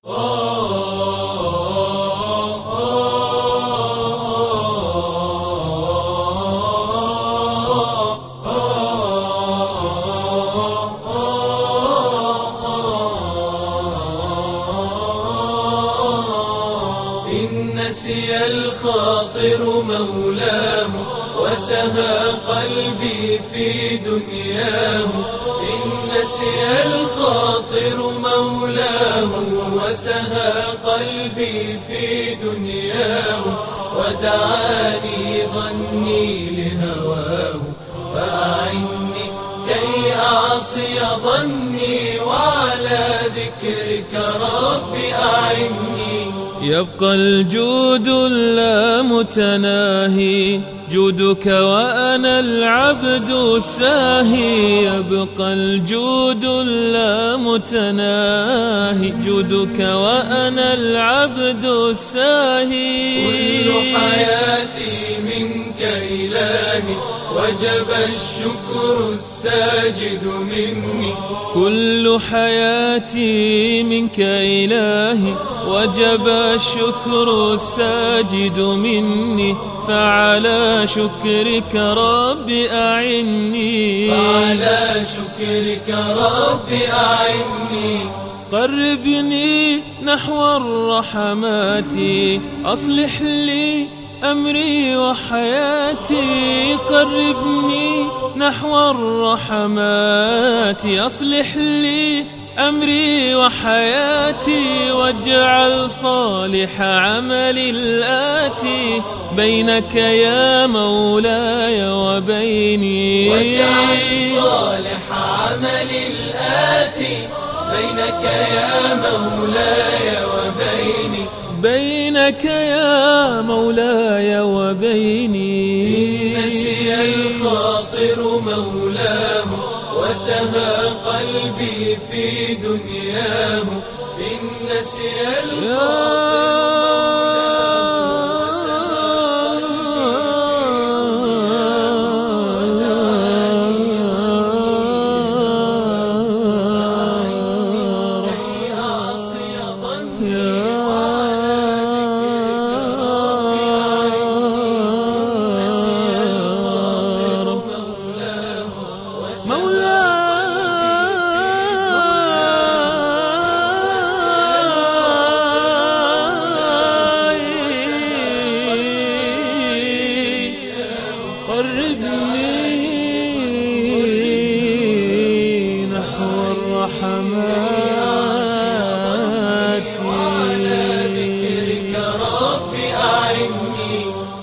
إن نسي الخاطر مولاه وسهى قلبي في دنياه. إن نسي الخاطر مولاه وسهى قلبي في دنياه. ودعاني ظني لهواه فأعني كي أعصي ظني، وعلى ذكرك رب أعني. يبقى الجود اللامتناهي جودك وأنا العبد الساهي. يبقى الجود اللامتناهي جودك وأنا العبد الساهي. كل حياتي منك إلهي وجب الشكر الساجد مني. كل حياتي منك إلهي وجب الشكر الساجد مني. فعلى شكرك رب أعني. فعلى شكرك رب أعني. قربني نحو الرحمات أصلح لي أمري وحياتي. قربني نحو الرحمات أصلح لي أمري وحياتي. واجعل صالح عملي الآتي بينك يا مولاي وبيني. واجعل صالح عملي الآتي بينك يا مولاي وبيني. بينك يا مولاي وبيني. إن نسي الخاطر مولاه وسهى قلبي في دنياه. إن نسي الخاطر قربني نحو الرحمات. وعلى ذكرك رب أعني.